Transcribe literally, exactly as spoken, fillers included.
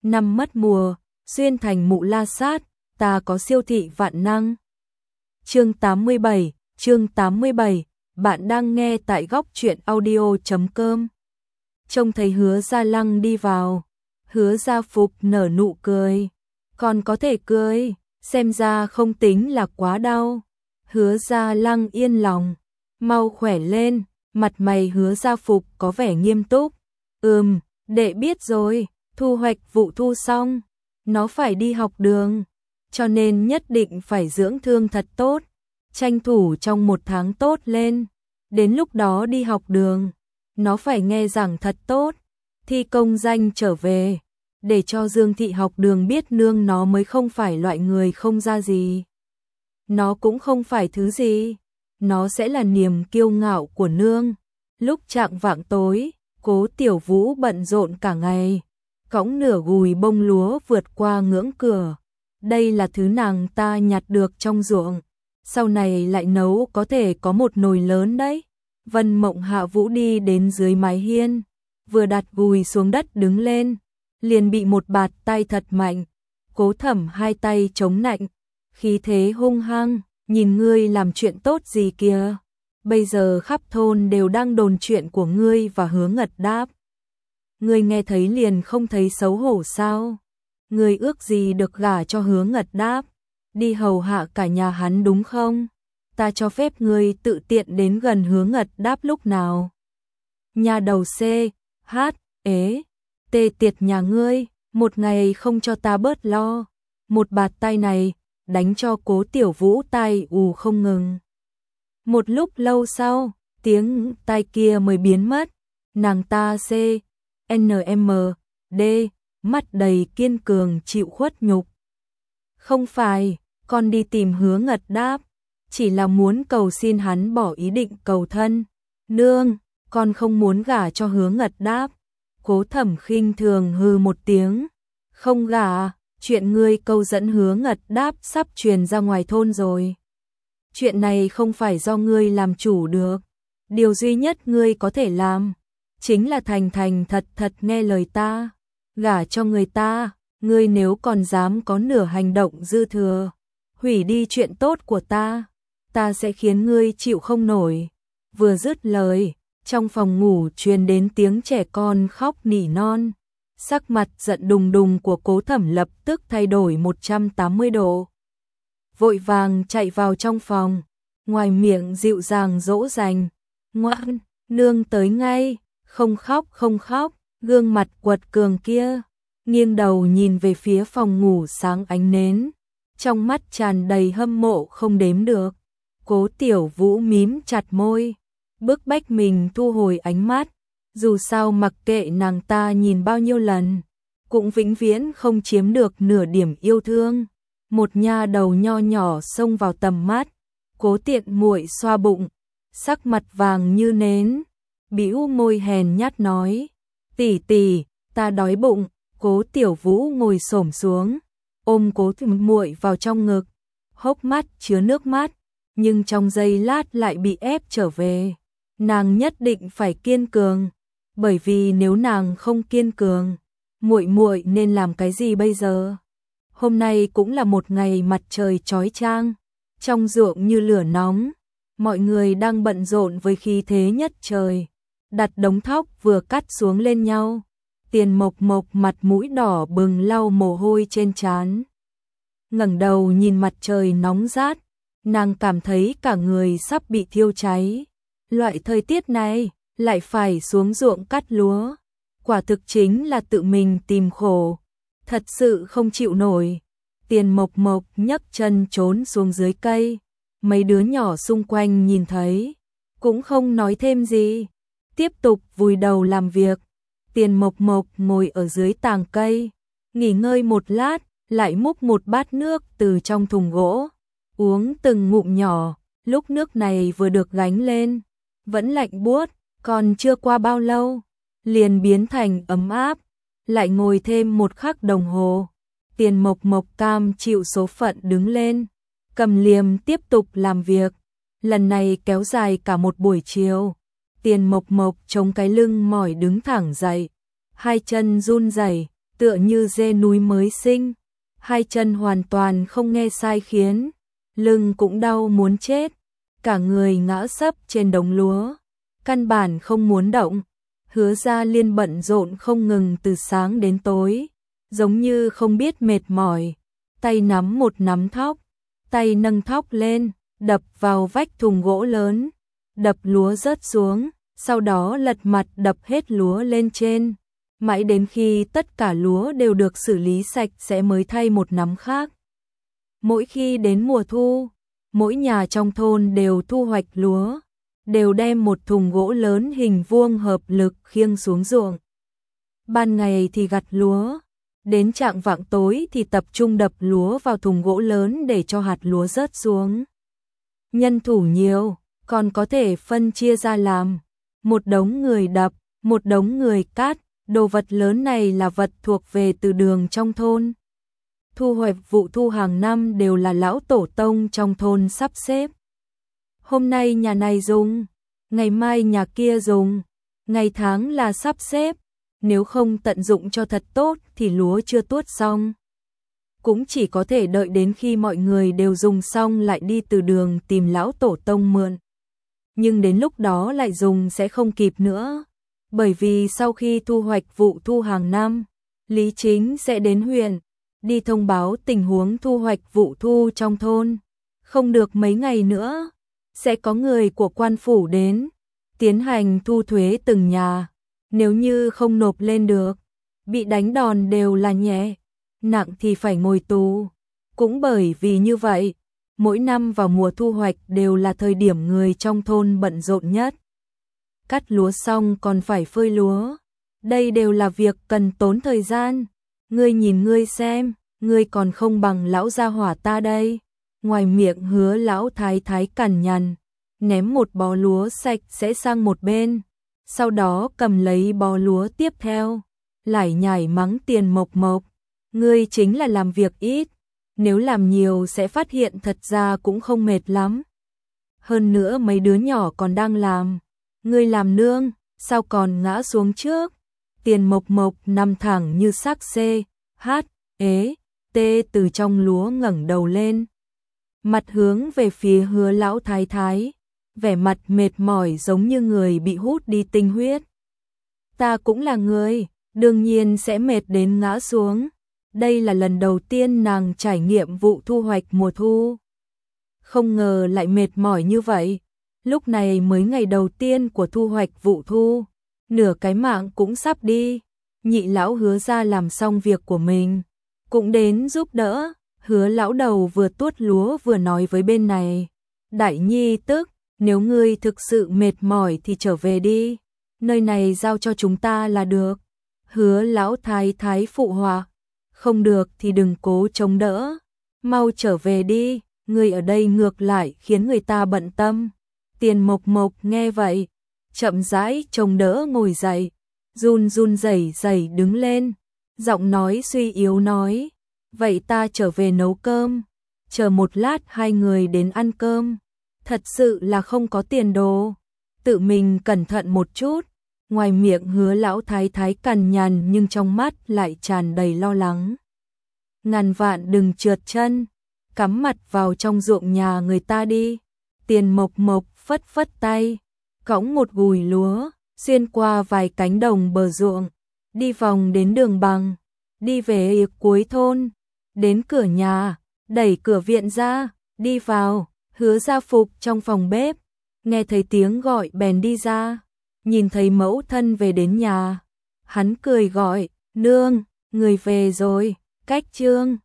Năm mất mùa, xuyên thành Mụ La Sát, ta có siêu thị vạn năng. Chương tám mươi bảy, chương tám mươi bảy, bạn đang nghe tại góc truyện audio chấm com. Trông thấy Hứa Gia Lăng đi vào, Hứa Gia Phục nở nụ cười. Còn có thể cười, xem ra không tính là quá đau. Hứa Gia Lăng yên lòng, mau khỏe lên, mặt mày Hứa Gia Phục có vẻ nghiêm túc. Ừm, đệ biết rồi, thu hoạch vụ thu xong, nó phải đi học đường, cho nên nhất định phải dưỡng thương thật tốt, tranh thủ trong một tháng tốt lên, đến lúc đó đi học đường, nó phải nghe giảng thật tốt, thi công danh trở về, để cho Dương Thị học đường biết nương nó mới không phải loại người không ra gì. Nó cũng không phải thứ gì, nó sẽ là niềm kiêu ngạo của nương. Lúc chạng vạng tối, Cố Tiểu Vũ bận rộn cả ngày, cõng nửa gùi bông lúa vượt qua ngưỡng cửa. Đây là thứ nàng ta nhặt được trong ruộng, sau này lại nấu có thể có một nồi lớn đấy. Vân Mộng Hạ Vũ đi đến dưới mái hiên, vừa đặt gùi xuống đất đứng lên, liền bị một bạt tay thật mạnh. Cố Thẩm hai tay chống nạnh, khí thế hung hăng, nhìn ngươi làm chuyện tốt gì kìa. Bây giờ khắp thôn đều đang đồn chuyện của ngươi và Hứa Ngật Đáp. Ngươi nghe thấy liền không thấy xấu hổ sao? Ngươi ước gì được gả cho Hứa Ngật Đáp, đi hầu hạ cả nhà hắn đúng không? Ta cho phép ngươi tự tiện đến gần Hứa Ngật Đáp lúc nào? Nhà đầu C, H, ế, tê tiệt nhà ngươi, một ngày không cho ta bớt lo. Một bạt tay này, đánh cho Cố Tiểu Vũ tai ù không ngừng. Một lúc lâu sau, tiếng tai kia mới biến mất, nàng ta C, N M, D, mắt đầy kiên cường chịu khuất nhục. Không phải, con đi tìm Hứa Ngật Đáp, chỉ là muốn cầu xin hắn bỏ ý định cầu thân. Nương, con không muốn gả cho Hứa Ngật Đáp. Cố Thẩm khinh thường hừ một tiếng. Không gả, chuyện ngươi câu dẫn Hứa Ngật Đáp sắp truyền ra ngoài thôn rồi. Chuyện này không phải do ngươi làm chủ được. Điều duy nhất ngươi có thể làm chính là thành thành thật thật nghe lời ta, gả cho người ta. Ngươi nếu còn dám có nửa hành động dư thừa, hủy đi chuyện tốt của ta, ta sẽ khiến ngươi chịu không nổi. Vừa dứt lời, trong phòng ngủ truyền đến tiếng trẻ con khóc nỉ non. Sắc mặt giận đùng đùng của Cố Thẩm lập tức thay đổi một trăm tám mươi độ. Vội vàng chạy vào trong phòng, ngoài miệng dịu dàng dỗ dành. Ngoan, nương tới ngay, không khóc không khóc. Gương mặt quật cường kia, nghiêng đầu nhìn về phía phòng ngủ sáng ánh nến, trong mắt tràn đầy hâm mộ không đếm được. Cố Tiểu Vũ mím chặt môi, bức bách mình thu hồi ánh mắt. Dù sao mặc kệ nàng ta nhìn bao nhiêu lần, cũng vĩnh viễn không chiếm được nửa điểm yêu thương. Một nha đầu nho nhỏ xông vào tầm mắt, Cố Tiện muội xoa bụng, sắc mặt vàng như nến, bĩu môi hèn nhát nói: "Tỷ tỷ, ta đói bụng." Cố Tiểu Vũ ngồi xổm xuống, ôm Cố Tiện muội vào trong ngực, hốc mắt chứa nước mắt, nhưng trong giây lát lại bị ép trở về. Nàng nhất định phải kiên cường, bởi vì nếu nàng không kiên cường, muội muội nên làm cái gì bây giờ? Hôm nay cũng là một ngày mặt trời chói chang, trong ruộng như lửa nóng, mọi người đang bận rộn với khí thế nhất trời, đặt đống thóc vừa cắt xuống lên nhau. Tiền Mộc Mộc mặt mũi đỏ bừng lau mồ hôi trên trán, ngẩng đầu nhìn mặt trời nóng rát, nàng cảm thấy cả người sắp bị thiêu cháy. Loại thời tiết này lại phải xuống ruộng cắt lúa, quả thực chính là tự mình tìm khổ, thật sự không chịu nổi. Tiền Mộc Mộc nhấc chân trốn xuống dưới cây, mấy đứa nhỏ xung quanh nhìn thấy, cũng không nói thêm gì, tiếp tục vùi đầu làm việc. Tiền Mộc Mộc ngồi ở dưới tàng cây, nghỉ ngơi một lát, lại múc một bát nước từ trong thùng gỗ, uống từng ngụm nhỏ. Lúc nước này vừa được gánh lên, vẫn lạnh buốt, còn chưa qua bao lâu, liền biến thành ấm áp. Lại ngồi thêm một khắc đồng hồ, Tiền Mộc Mộc cam chịu số phận đứng lên, cầm liềm tiếp tục làm việc. Lần này kéo dài cả một buổi chiều. Tiền Mộc Mộc chống cái lưng mỏi đứng thẳng dậy, hai chân run rẩy, tựa như dê núi mới sinh, hai chân hoàn toàn không nghe sai khiến, lưng cũng đau muốn chết, cả người ngã sấp trên đống lúa, căn bản không muốn động. Hứa Gia Liên bận rộn không ngừng từ sáng đến tối, giống như không biết mệt mỏi, tay nắm một nắm thóc, tay nâng thóc lên, đập vào vách thùng gỗ lớn, đập lúa rớt xuống, sau đó lật mặt đập hết lúa lên trên, mãi đến khi tất cả lúa đều được xử lý sạch sẽ mới thay một nắm khác. Mỗi khi đến mùa thu, mỗi nhà trong thôn đều thu hoạch lúa, đều đem một thùng gỗ lớn hình vuông hợp lực khiêng xuống ruộng. Ban ngày thì gặt lúa, đến chạng vạng tối thì tập trung đập lúa vào thùng gỗ lớn để cho hạt lúa rớt xuống. Nhân thủ nhiều, còn có thể phân chia ra làm, một đống người đập, một đống người cát, đồ vật lớn này là vật thuộc về từ đường trong thôn. Thu hoạch vụ thu hàng năm đều là lão tổ tông trong thôn sắp xếp. Hôm nay nhà này dùng, ngày mai nhà kia dùng, ngày tháng là sắp xếp, nếu không tận dụng cho thật tốt thì lúa chưa tuốt xong. Cũng chỉ có thể đợi đến khi mọi người đều dùng xong lại đi từ đường tìm lão tổ tông mượn. Nhưng đến lúc đó lại dùng sẽ không kịp nữa, bởi vì sau khi thu hoạch vụ thu hàng năm, Lý Chính sẽ đến huyện, đi thông báo tình huống thu hoạch vụ thu trong thôn. Không được mấy ngày nữa, sẽ có người của quan phủ đến, tiến hành thu thuế từng nhà. Nếu như không nộp lên được, bị đánh đòn đều là nhẹ, nặng thì phải ngồi tù. Cũng bởi vì như vậy, mỗi năm vào mùa thu hoạch đều là thời điểm người trong thôn bận rộn nhất. Cắt lúa xong còn phải phơi lúa, đây đều là việc cần tốn thời gian. Ngươi nhìn ngươi xem, ngươi còn không bằng lão gia hỏa ta đây. Ngoài miệng Hứa lão thái thái cằn nhằn, ném một bó lúa sạch sẽ sang một bên, sau đó cầm lấy bó lúa tiếp theo, lải nhải mắng Tiền Mộc Mộc, ngươi chính là làm việc ít, nếu làm nhiều sẽ phát hiện thật ra cũng không mệt lắm. Hơn nữa mấy đứa nhỏ còn đang làm, ngươi làm nương, sao còn ngã xuống trước? Tiền Mộc Mộc nằm thẳng như xác xê, hát, ế, tê từ trong lúa ngẩng đầu lên, mặt hướng về phía Hứa lão thái thái, vẻ mặt mệt mỏi giống như người bị hút đi tinh huyết. Ta cũng là người, đương nhiên sẽ mệt đến ngã xuống. Đây là lần đầu tiên nàng trải nghiệm vụ thu hoạch mùa thu. Không ngờ lại mệt mỏi như vậy. Lúc này mới ngày đầu tiên của thu hoạch vụ thu, nửa cái mạng cũng sắp đi. Nhị lão Hứa ra làm xong việc của mình, cũng đến giúp đỡ. Hứa lão đầu vừa tuốt lúa vừa nói với bên này, đại nhi tức, nếu ngươi thực sự mệt mỏi thì trở về đi, nơi này giao cho chúng ta là được. Hứa lão thái thái phụ họa, không được thì đừng cố chống đỡ, mau trở về đi, ngươi ở đây ngược lại khiến người ta bận tâm. Tiền Mộc Mộc nghe vậy, chậm rãi chống đỡ ngồi dậy, run run rẩy rẩy đứng lên, giọng nói suy yếu nói, vậy ta trở về nấu cơm, chờ một lát hai người đến ăn cơm. Thật sự là không có tiền đồ, tự mình cẩn thận một chút. Ngoài miệng Hứa lão thái thái cằn nhằn nhưng trong mắt lại tràn đầy lo lắng. Ngàn vạn đừng trượt chân, cắm mặt vào trong ruộng nhà người ta đi. Tiền Mộc Mộc phất phất tay, cõng một gùi lúa, xuyên qua vài cánh đồng bờ ruộng, đi vòng đến đường bằng, đi về cuối thôn, đến cửa nhà, đẩy cửa viện ra, đi vào. Hứa Gia Phục trong phòng bếp, nghe thấy tiếng gọi bèn đi ra, nhìn thấy mẫu thân về đến nhà. Hắn cười gọi, nương, người về rồi, cách trương.